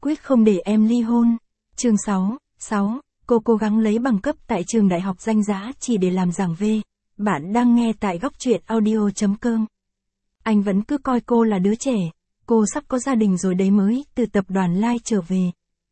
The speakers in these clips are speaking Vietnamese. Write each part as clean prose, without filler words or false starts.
quyết không để em ly hôn. Chương 6. Cô cố gắng lấy bằng cấp tại trường đại học danh giá chỉ để làm giảng V. Bạn đang nghe tại góc truyện audio.com. Anh vẫn cứ coi cô là đứa trẻ. Cô sắp có gia đình rồi đấy mới từ tập đoàn Lai trở về.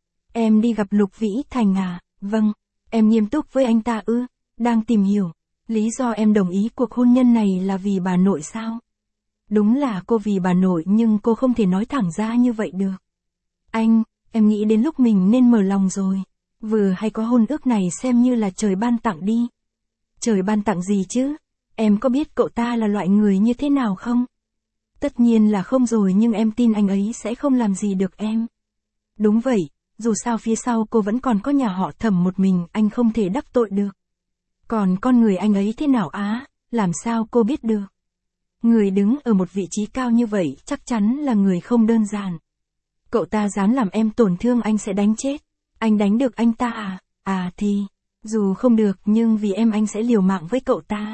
Em đi gặp Lục Vĩ Thành à? Vâng. Em nghiêm túc với anh ta ư? Đang tìm hiểu. Lý do em đồng ý cuộc hôn nhân này là vì bà nội sao? Đúng là cô vì bà nội nhưng cô không thể nói thẳng ra như vậy được. Anh, em nghĩ đến lúc mình nên mở lòng rồi. Vừa hay có hôn ước này xem như là trời ban tặng đi. Trời ban tặng gì chứ? Em có biết cậu ta là loại người như thế nào không? Tất nhiên là không rồi, nhưng em tin anh ấy sẽ không làm gì được em. Đúng vậy, dù sao phía sau cô vẫn còn có nhà họ Thẩm một mình, anh không thể đắc tội được. Còn con người anh ấy thế nào á, làm sao cô biết được? Người đứng ở một vị trí cao như vậy chắc chắn là người không đơn giản. Cậu ta dám làm em tổn thương anh sẽ đánh chết. Anh đánh được anh ta à? À thì, dù không được nhưng vì em anh sẽ liều mạng với cậu ta.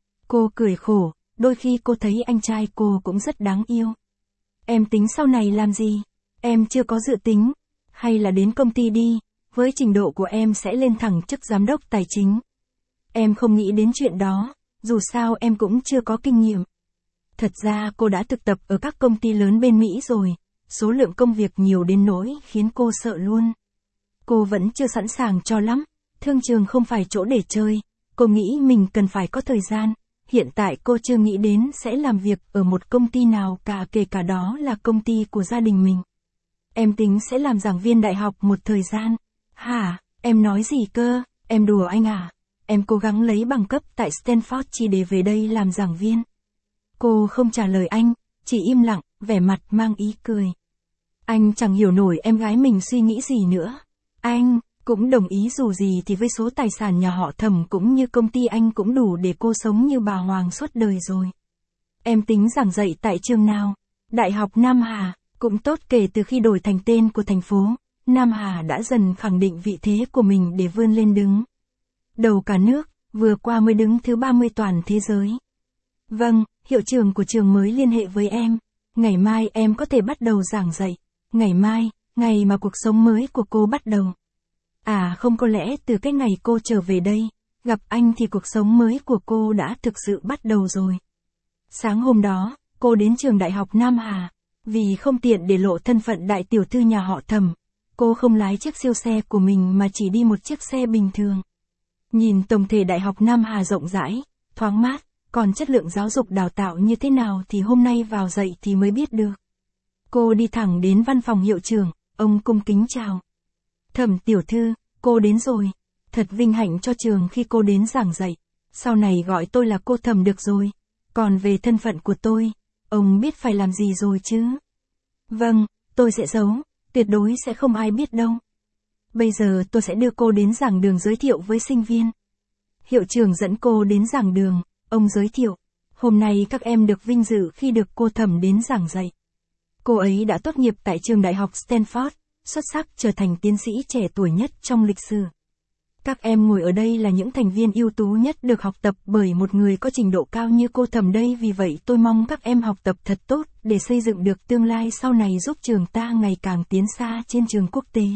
Cô cười khổ, đôi khi cô thấy anh trai cô cũng rất đáng yêu. Em tính sau này làm gì? Em chưa có dự tính. Hay là đến công ty đi, với trình độ của em sẽ lên thẳng chức giám đốc tài chính. Em không nghĩ đến chuyện đó, dù sao em cũng chưa có kinh nghiệm. Thật ra cô đã thực tập ở các công ty lớn bên Mỹ rồi, số lượng công việc nhiều đến nỗi khiến cô sợ luôn. Cô vẫn chưa sẵn sàng cho lắm, thương trường không phải chỗ để chơi, cô nghĩ mình cần phải có thời gian. Hiện tại cô chưa nghĩ đến sẽ làm việc ở một công ty nào cả, kể cả đó là công ty của gia đình mình. Em tính sẽ làm giảng viên đại học một thời gian. Hả, em nói gì cơ, em đùa anh à? Em cố gắng lấy bằng cấp tại Stanford chỉ để về đây làm giảng viên. Cô không trả lời anh, chỉ im lặng, vẻ mặt mang ý cười. Anh chẳng hiểu nổi em gái mình suy nghĩ gì nữa. Anh cũng đồng ý, dù gì thì với số tài sản nhà họ Thẩm cũng như công ty anh cũng đủ để cô sống như bà hoàng suốt đời rồi. Em tính giảng dạy tại trường nào? Đại học Nam Hà, cũng tốt, kể từ khi đổi thành tên của thành phố, Nam Hà đã dần khẳng định vị thế của mình để vươn lên đứng đầu cả nước, vừa qua mới đứng thứ 30 toàn thế giới. Vâng, hiệu trưởng của trường mới liên hệ với em. Ngày mai em có thể bắt đầu giảng dạy. Ngày mai, ngày mà cuộc sống mới của cô bắt đầu. À không, có lẽ từ cái ngày cô trở về đây, gặp anh thì cuộc sống mới của cô đã thực sự bắt đầu rồi. Sáng hôm đó, cô đến trường đại học Nam Hà. Vì không tiện để lộ thân phận đại tiểu thư nhà họ Thẩm, cô không lái chiếc siêu xe của mình mà chỉ đi một chiếc xe bình thường. Nhìn tổng thể đại học Nam Hà rộng rãi, thoáng mát, còn chất lượng giáo dục đào tạo như thế nào thì hôm nay vào dạy thì mới biết được. Cô đi thẳng đến văn phòng hiệu trưởng, ông cung kính chào. Thẩm tiểu thư, cô đến rồi. Thật vinh hạnh cho trường khi cô đến giảng dạy. Sau này gọi tôi là cô Thẩm được rồi. Còn về thân phận của tôi, ông biết phải làm gì rồi chứ? Vâng, tôi sẽ giấu, tuyệt đối sẽ không ai biết đâu. Bây giờ tôi sẽ đưa cô đến giảng đường giới thiệu với sinh viên. Hiệu trưởng dẫn cô đến giảng đường, ông giới thiệu. Hôm nay các em được vinh dự khi được cô Thẩm đến giảng dạy. Cô ấy đã tốt nghiệp tại trường đại học Stanford, xuất sắc trở thành tiến sĩ trẻ tuổi nhất trong lịch sử. Các em ngồi ở đây là những thành viên ưu tú nhất được học tập bởi một người có trình độ cao như cô Thẩm đây, vì vậy tôi mong các em học tập thật tốt để xây dựng được tương lai sau này, giúp trường ta ngày càng tiến xa trên trường quốc tế.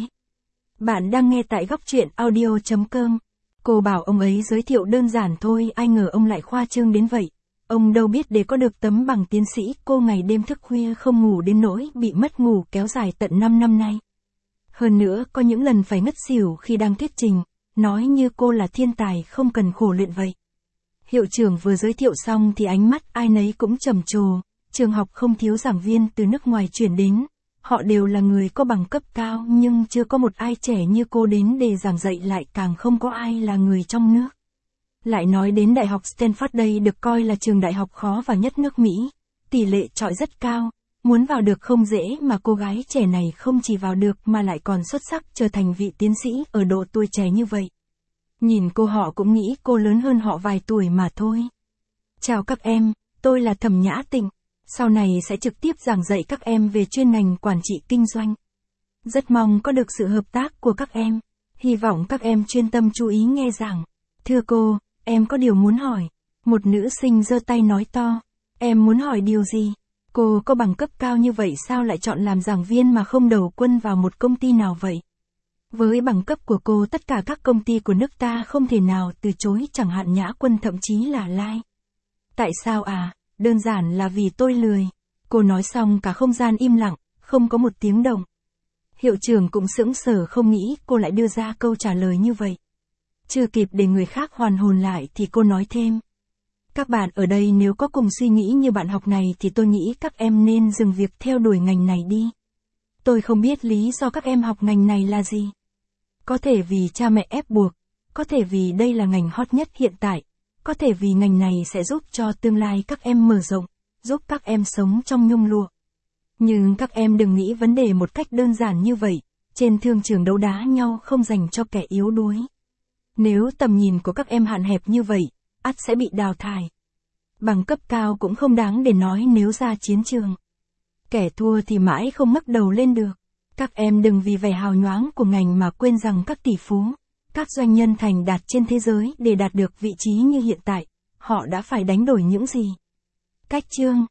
Bạn đang nghe tại góc truyện audio.com. Cô bảo ông ấy giới thiệu đơn giản thôi, ai ngờ ông lại khoa trương đến vậy. Ông đâu biết để có được tấm bằng tiến sĩ, cô ngày đêm thức khuya không ngủ đến nỗi bị mất ngủ kéo dài tận 5 năm nay. Hơn nữa có những lần phải ngất xỉu khi đang thuyết trình, nói như cô là thiên tài không cần khổ luyện vậy. Hiệu trưởng vừa giới thiệu xong thì ánh mắt ai nấy cũng trầm trồ, trường học không thiếu giảng viên từ nước ngoài chuyển đến. Họ đều là người có bằng cấp cao nhưng chưa có một ai trẻ như cô đến để giảng dạy, lại càng không có ai là người trong nước. Lại nói đến Đại học Stanford, đây được coi là trường đại học khó vào nhất nước Mỹ. Tỷ lệ chọi rất cao, muốn vào được không dễ, mà cô gái trẻ này không chỉ vào được mà lại còn xuất sắc trở thành vị tiến sĩ ở độ tuổi trẻ như vậy. Nhìn cô họ cũng nghĩ cô lớn hơn họ vài tuổi mà thôi. Chào các em, tôi là Thẩm Nhã Tịnh. Sau này sẽ trực tiếp giảng dạy các em về chuyên ngành quản trị kinh doanh. Rất mong có được sự hợp tác của các em. Hy vọng các em chuyên tâm chú ý nghe giảng. Thưa cô, em có điều muốn hỏi. Một nữ sinh giơ tay nói to. Em muốn hỏi điều gì? Cô có bằng cấp cao như vậy sao lại chọn làm giảng viên mà không đầu quân vào một công ty nào vậy? Với bằng cấp của cô tất cả các công ty của nước ta không thể nào từ chối, chẳng hạn Nhã Quân thậm chí là Lai. Tại sao à? Đơn giản là vì tôi lười. Cô nói xong cả không gian im lặng, không có một tiếng động. Hiệu trưởng cũng sững sờ, không nghĩ cô lại đưa ra câu trả lời như vậy. Chưa kịp để người khác hoàn hồn lại thì cô nói thêm. Các bạn ở đây nếu có cùng suy nghĩ như bạn học này thì tôi nghĩ các em nên dừng việc theo đuổi ngành này đi. Tôi không biết lý do các em học ngành này là gì. Có thể vì cha mẹ ép buộc, có thể vì đây là ngành hot nhất hiện tại, có thể vì ngành này sẽ giúp cho tương lai các em mở rộng, giúp các em sống trong nhung lụa. Nhưng các em đừng nghĩ vấn đề một cách đơn giản như vậy, trên thương trường đấu đá nhau không dành cho kẻ yếu đuối. Nếu tầm nhìn của các em hạn hẹp như vậy, ắt sẽ bị đào thải. Bằng cấp cao cũng không đáng để nói nếu ra chiến trường. Kẻ thua thì mãi không ngóc đầu lên được. Các em đừng vì vẻ hào nhoáng của ngành mà quên rằng các tỷ phú, các doanh nhân thành đạt trên thế giới để đạt được vị trí như hiện tại, họ đã phải đánh đổi những gì. Cách chương